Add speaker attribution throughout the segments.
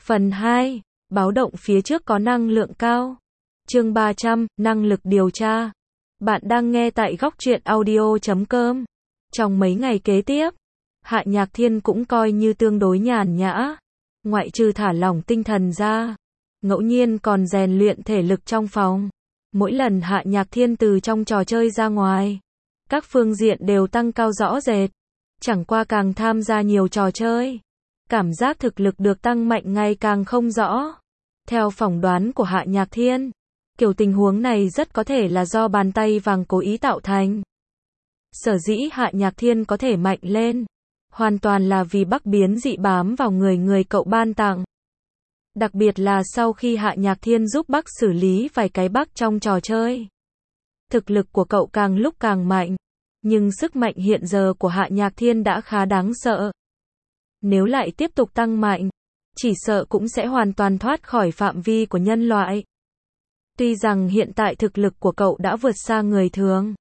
Speaker 1: Phần 2. Báo động phía trước có năng lượng cao. Chương 300, năng lực điều tra. Bạn đang nghe tại Góc Truyện Audio.com. Trong mấy ngày kế tiếp, Hạ Nhạc Thiên cũng coi như tương đối nhàn nhã. Ngoại trừ thả lỏng tinh thần ra, ngẫu nhiên còn rèn luyện thể lực trong phòng. Mỗi lần Hạ Nhạc Thiên từ trong trò chơi ra ngoài, các phương diện đều tăng cao rõ rệt. Chẳng qua càng tham gia nhiều trò chơi, cảm giác thực lực được tăng mạnh ngày càng không rõ. Theo phỏng đoán của Hạ Nhạc Thiên, kiểu tình huống này rất có thể là do bàn tay vàng cố ý tạo thành. Sở dĩ Hạ Nhạc Thiên có thể mạnh lên, hoàn toàn là vì Bắc biến dị bám vào người cậu ban tặng. Đặc biệt là sau khi Hạ Nhạc Thiên giúp Bắc xử lý vài cái bug trong trò chơi. Thực lực của cậu càng lúc càng mạnh, nhưng sức mạnh hiện giờ của Hạ Nhạc Thiên đã khá đáng sợ. Nếu lại tiếp tục tăng mạnh, chỉ sợ cũng sẽ hoàn toàn thoát khỏi phạm vi của nhân loại. Tuy rằng hiện tại thực lực của cậu đã vượt xa người thường,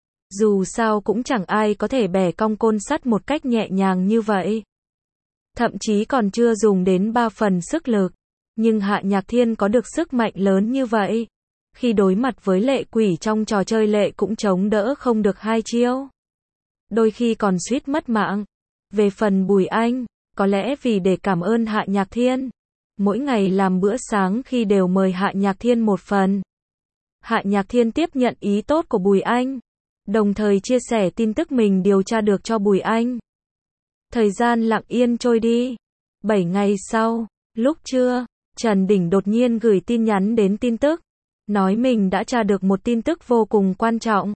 Speaker 1: dù sao cũng chẳng ai có thể bẻ cong côn sắt một cách nhẹ nhàng như vậy. Thậm chí còn chưa dùng đến 3 phần sức lực, nhưng Hạ Nhạc Thiên có được sức mạnh lớn như vậy. Khi đối mặt với lệ quỷ trong trò chơi lệ cũng chống đỡ không được 2 chiêu. Đôi khi còn suýt mất mạng. Về phần Bùi Anh, có lẽ vì để cảm ơn Hạ Nhạc Thiên, mỗi ngày làm bữa sáng khi đều mời Hạ Nhạc Thiên một phần. Hạ Nhạc Thiên tiếp nhận ý tốt của Bùi Anh, đồng thời chia sẻ tin tức mình điều tra được cho Bùi Anh. Thời gian lặng yên trôi đi. 7 ngày sau, lúc trưa, Trần Đỉnh đột nhiên gửi tin nhắn đến tin tức, nói mình đã tra được một tin tức vô cùng quan trọng.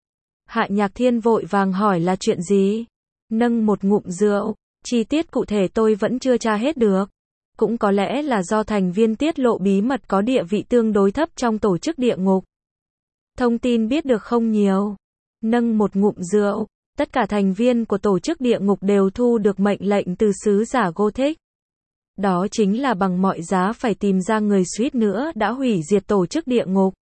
Speaker 1: Hạ Nhạc Thiên vội vàng hỏi là chuyện gì? Nâng một ngụm rượu, chi tiết cụ thể tôi vẫn chưa tra hết được. Cũng có lẽ là do thành viên tiết lộ bí mật có địa vị tương đối thấp trong tổ chức địa ngục. Thông tin biết được không nhiều. Nâng một ngụm rượu, tất cả thành viên của tổ chức địa ngục đều thu được mệnh lệnh từ sứ giả Gothic. Đó chính là bằng mọi giá phải tìm ra người suýt nữa đã hủy diệt tổ chức địa ngục.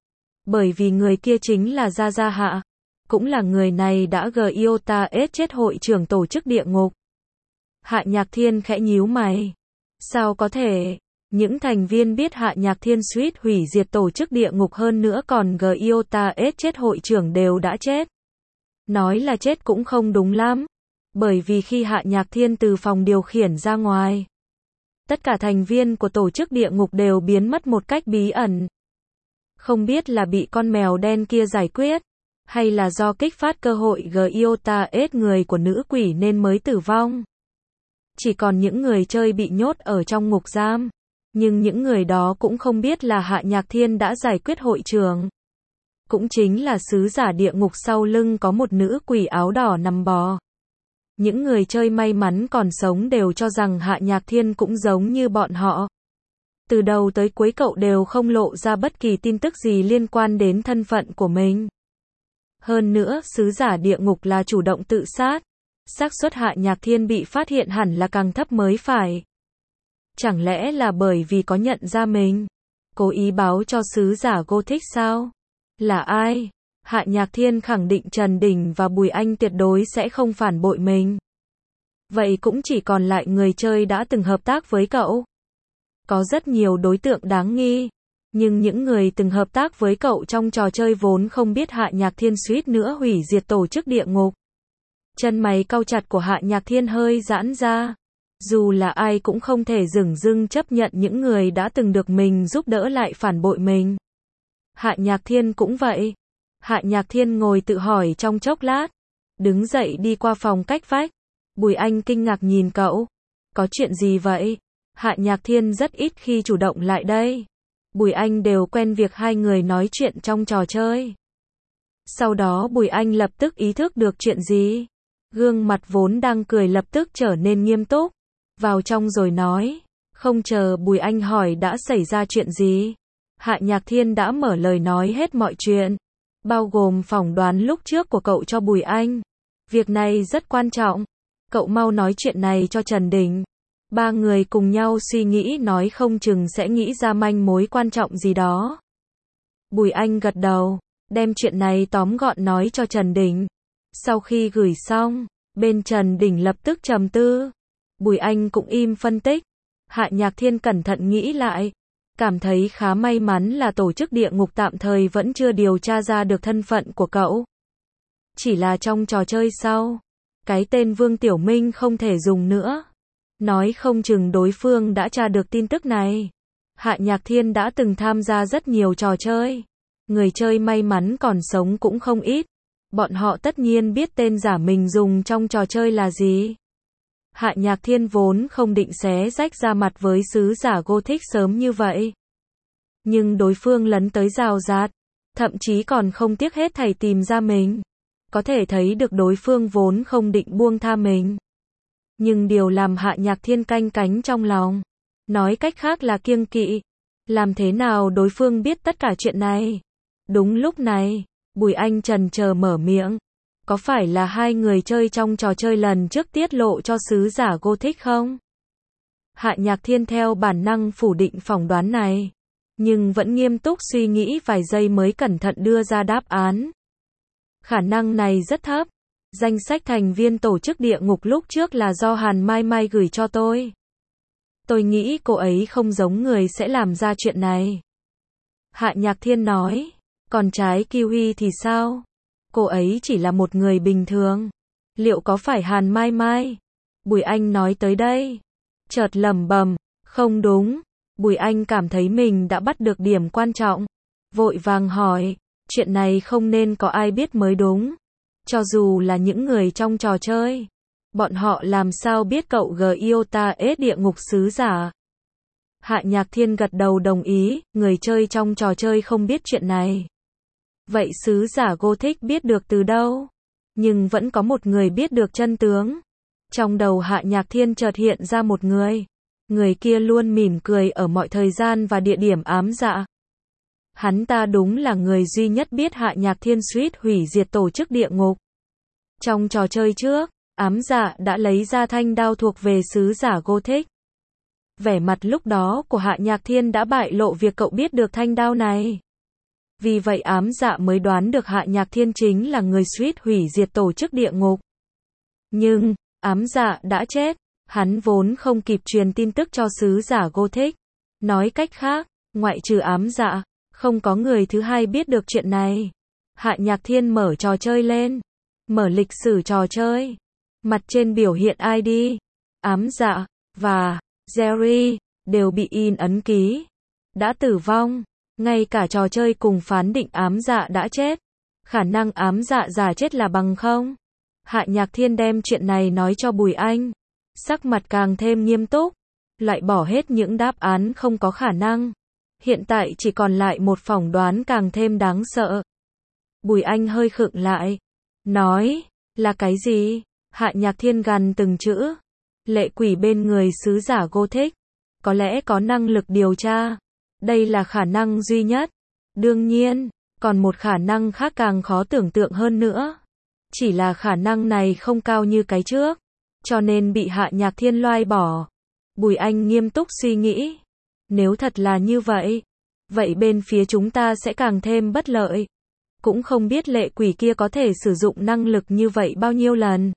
Speaker 1: Bởi vì người kia chính là Gia Gia Hạ. Cũng là người này đã Giota ết chết hội trưởng tổ chức địa ngục. Hạ Nhạc Thiên khẽ nhíu mày. Sao có thể? Những thành viên biết Hạ Nhạc Thiên suýt hủy diệt tổ chức địa ngục hơn nữa còn Giota ết chết hội trưởng đều đã chết. Nói là chết cũng không đúng lắm. Bởi vì khi Hạ Nhạc Thiên từ phòng điều khiển ra ngoài, tất cả thành viên của tổ chức địa ngục đều biến mất một cách bí ẩn. Không biết là bị con mèo đen kia giải quyết, hay là do kích phát cơ hội Giota ết người của nữ quỷ nên mới tử vong. Chỉ còn những người chơi bị nhốt ở trong ngục giam. Nhưng những người đó cũng không biết là Hạ Nhạc Thiên đã giải quyết hội trưởng. Cũng chính là sứ giả địa ngục sau lưng có một nữ quỷ áo đỏ nằm bò. Những người chơi may mắn còn sống đều cho rằng Hạ Nhạc Thiên cũng giống như bọn họ. Từ đầu tới cuối cậu đều không lộ ra bất kỳ tin tức gì liên quan đến thân phận của mình. Hơn nữa, sứ giả địa ngục là chủ động tự sát. Xác suất Hạ Nhạc Thiên bị phát hiện hẳn là càng thấp mới phải. Chẳng lẽ là bởi vì có nhận ra mình? Cố ý báo cho sứ giả Gothic sao? Là ai? Hạ Nhạc Thiên khẳng định Trần Đỉnh và Bùi Anh tuyệt đối sẽ không phản bội mình. Vậy cũng chỉ còn lại người chơi đã từng hợp tác với cậu. Có rất nhiều đối tượng đáng nghi. Nhưng những người từng hợp tác với cậu trong trò chơi vốn không biết Hạ Nhạc Thiên suýt nữa hủy diệt tổ chức địa ngục. Chân mày cau chặt của Hạ Nhạc Thiên hơi giãn ra. Dù là ai cũng không thể dửng dưng chấp nhận những người đã từng được mình giúp đỡ lại phản bội mình. Hạ Nhạc Thiên cũng vậy. Hạ Nhạc Thiên ngồi tự hỏi trong chốc lát, đứng dậy đi qua phòng cách vách. Bùi Anh kinh ngạc nhìn cậu. Có chuyện gì vậy? Hạ Nhạc Thiên rất ít khi chủ động lại đây. Bùi Anh đều quen việc hai người nói chuyện trong trò chơi. Sau đó Bùi Anh lập tức ý thức được chuyện gì. Gương mặt vốn đang cười lập tức trở nên nghiêm túc. Vào trong rồi nói. Không chờ Bùi Anh hỏi đã xảy ra chuyện gì. Hạ Nhạc Thiên đã mở lời nói hết mọi chuyện. Bao gồm phỏng đoán lúc trước của cậu cho Bùi Anh. Việc này rất quan trọng. Cậu mau nói chuyện này cho Trần Đỉnh. 3 người cùng nhau suy nghĩ nói không chừng sẽ nghĩ ra manh mối quan trọng gì đó. Bùi Anh gật đầu, đem chuyện này tóm gọn nói cho Trần Đỉnh. Sau khi gửi xong, bên Trần Đỉnh lập tức trầm tư. Bùi Anh cũng im phân tích. Hạ Nhạc Thiên cẩn thận nghĩ lại, cảm thấy khá may mắn là tổ chức địa ngục tạm thời vẫn chưa điều tra ra được thân phận của cậu. Chỉ là trong trò chơi sau, cái tên Vương Tiểu Minh không thể dùng nữa. Nói không chừng đối phương đã tra được tin tức này. Hạ Nhạc Thiên đã từng tham gia rất nhiều trò chơi. Người chơi may mắn còn sống cũng không ít. Bọn họ tất nhiên biết tên giả mình dùng trong trò chơi là gì. Hạ Nhạc Thiên vốn không định xé rách ra mặt với sứ giả Gothic sớm như vậy. Nhưng đối phương lấn tới rào rạt, thậm chí còn không tiếc hết thảy tìm ra mình. Có thể thấy được đối phương vốn không định buông tha mình. Nhưng điều làm Hạ Nhạc Thiên canh cánh trong lòng, nói cách khác là kiêng kỵ. Làm thế nào đối phương biết tất cả chuyện này? Đúng lúc này, Bùi Anh chần chờ mở miệng. Có phải là hai người chơi trong trò chơi lần trước tiết lộ cho sứ giả Gothic không? Hạ Nhạc Thiên theo bản năng phủ định phỏng đoán này, nhưng vẫn nghiêm túc suy nghĩ vài giây mới cẩn thận đưa ra đáp án. Khả năng này rất thấp. Danh sách thành viên tổ chức địa ngục lúc trước là do Hàn Mai Mai gửi cho tôi. Tôi nghĩ cô ấy không giống người sẽ làm ra chuyện này. Hạ Nhạc Thiên nói, còn trái Kiwi thì sao? Cô ấy chỉ là một người bình thường. Liệu có phải Hàn Mai Mai? Bùi Anh nói tới đây, chợt lẩm bẩm, không đúng. Bùi Anh cảm thấy mình đã bắt được điểm quan trọng. Vội vàng hỏi, chuyện này không nên có ai biết mới đúng. Cho dù là những người trong trò chơi, bọn họ làm sao biết cậu Giota S địa ngục sứ giả? Hạ Nhạc Thiên gật đầu đồng ý, người chơi trong trò chơi không biết chuyện này. Vậy sứ giả Gothic biết được từ đâu? Nhưng vẫn có một người biết được chân tướng. Trong đầu Hạ Nhạc Thiên chợt hiện ra một người. Người kia luôn mỉm cười ở mọi thời gian và địa điểm ám dạ. Hắn ta đúng là người duy nhất biết Hạ Nhạc Thiên suýt hủy diệt tổ chức địa ngục. Trong trò chơi trước, ám dạ đã lấy ra thanh đao thuộc về sứ giả Gothic. Vẻ mặt lúc đó của Hạ Nhạc Thiên đã bại lộ việc cậu biết được thanh đao này. Vì vậy ám dạ mới đoán được Hạ Nhạc Thiên chính là người suýt hủy diệt tổ chức địa ngục. Nhưng, ám dạ đã chết, hắn vốn không kịp truyền tin tức cho sứ giả Gothic. Nói cách khác, ngoại trừ ám dạ, không có người thứ hai biết được chuyện này. Hạ Nhạc Thiên mở trò chơi lên, mở lịch sử trò chơi. Mặt trên biểu hiện ID, ám dạ, và Jerry, đều bị in ấn ký. Đã tử vong. Ngay cả trò chơi cùng phán định ám dạ đã chết. Khả năng ám dạ giả chết là bằng không. Hạ Nhạc Thiên đem chuyện này nói cho Bùi Anh. Sắc mặt càng thêm nghiêm túc. Loại bỏ hết những đáp án không có khả năng. Hiện tại chỉ còn lại một phỏng đoán càng thêm đáng sợ. Bùi Anh hơi khựng lại. Nói, là cái gì? Hạ Nhạc Thiên gằn từng chữ. Lệ quỷ bên người sứ giả Gothic. Có lẽ có năng lực điều tra. Đây là khả năng duy nhất. Đương nhiên, còn một khả năng khác càng khó tưởng tượng hơn nữa. Chỉ là khả năng này không cao như cái trước, cho nên bị Hạ Nhạc Thiên loại bỏ. Bùi Anh nghiêm túc suy nghĩ. Nếu thật là như vậy, vậy bên phía chúng ta sẽ càng thêm bất lợi. Cũng không biết lệ quỷ kia có thể sử dụng năng lực như vậy bao nhiêu lần.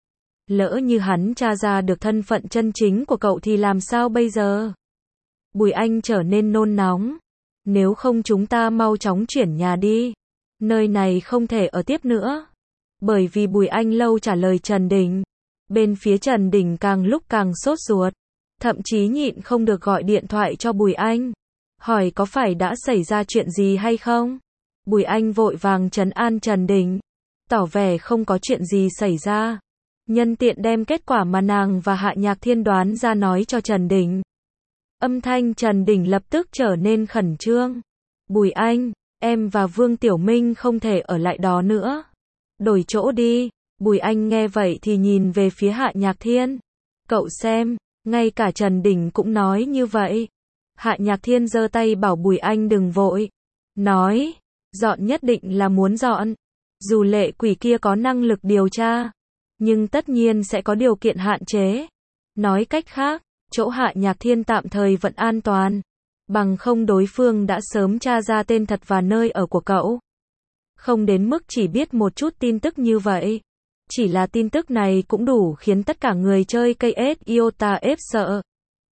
Speaker 1: Lỡ như hắn tra ra được thân phận chân chính của cậu thì làm sao bây giờ? Bùi Anh trở nên nôn nóng. Nếu không chúng ta mau chóng chuyển nhà đi. Nơi này không thể ở tiếp nữa. Bởi vì Bùi Anh lâu trả lời Trần Đình. Bên phía Trần Đình càng lúc càng sốt ruột. Thậm chí nhịn không được gọi điện thoại cho Bùi Anh. Hỏi có phải đã xảy ra chuyện gì hay không? Bùi Anh vội vàng trấn an Trần Đình. Tỏ vẻ không có chuyện gì xảy ra. Nhân tiện đem kết quả mà nàng và Hạ Nhạc Thiên đoán ra nói cho Trần Đình. Âm thanh Trần Đình lập tức trở nên khẩn trương. Bùi Anh, em và Vương Tiểu Minh không thể ở lại đó nữa. Đổi chỗ đi. Bùi Anh nghe vậy thì nhìn về phía Hạ Nhạc Thiên. Cậu xem, ngay cả Trần Đình cũng nói như vậy. Hạ Nhạc Thiên giơ tay bảo Bùi Anh đừng vội. Nói, dọn nhất định là muốn dọn. Dù lệ quỷ kia có năng lực điều tra, nhưng tất nhiên sẽ có điều kiện hạn chế. Nói cách khác, chỗ Hạ Nhạc Thiên tạm thời vẫn an toàn. Bằng không đối phương đã sớm tra ra tên thật và nơi ở của cậu. Không đến mức chỉ biết một chút tin tức như vậy. Chỉ là tin tức này cũng đủ khiến tất cả người chơi KS Iota F sợ.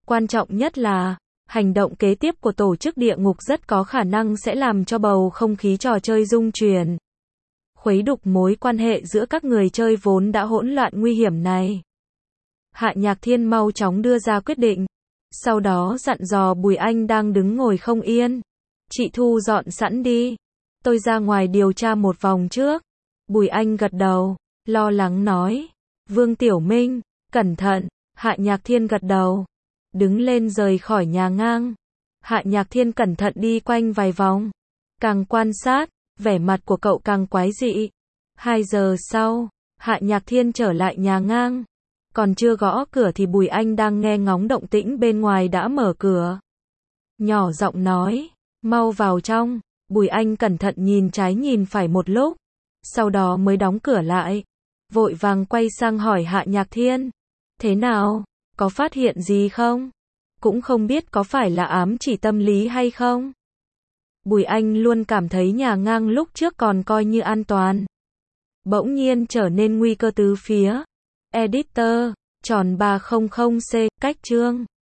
Speaker 1: Quan trọng nhất là, hành động kế tiếp của tổ chức địa ngục rất có khả năng sẽ làm cho bầu không khí trò chơi rung chuyển, khuấy đục mối quan hệ giữa các người chơi vốn đã hỗn loạn nguy hiểm này. Hạ Nhạc Thiên mau chóng đưa ra quyết định, sau đó dặn dò Bùi Anh đang đứng ngồi không yên. Chị thu dọn sẵn đi, tôi ra ngoài điều tra một vòng trước. Bùi Anh gật đầu, lo lắng nói, Vương Tiểu Minh, cẩn thận. Hạ Nhạc Thiên gật đầu, đứng lên rời khỏi nhà ngang. Hạ Nhạc Thiên cẩn thận đi quanh vài vòng, càng quan sát, vẻ mặt của cậu càng quái dị. 2 giờ sau, Hạ Nhạc Thiên trở lại nhà ngang. Còn chưa gõ cửa thì Bùi Anh đang nghe ngóng động tĩnh bên ngoài đã mở cửa. Nhỏ giọng nói, mau vào trong. Bùi Anh cẩn thận nhìn trái nhìn phải một lúc, sau đó mới đóng cửa lại. Vội vàng quay sang hỏi Hạ Nhạc Thiên, thế nào, có phát hiện gì không? Cũng không biết có phải là ám chỉ tâm lý hay không? Bùi Anh luôn cảm thấy nhà ngang lúc trước còn coi như an toàn, bỗng nhiên trở nên nguy cơ tứ phía. Editor, tròn 300C, cách chương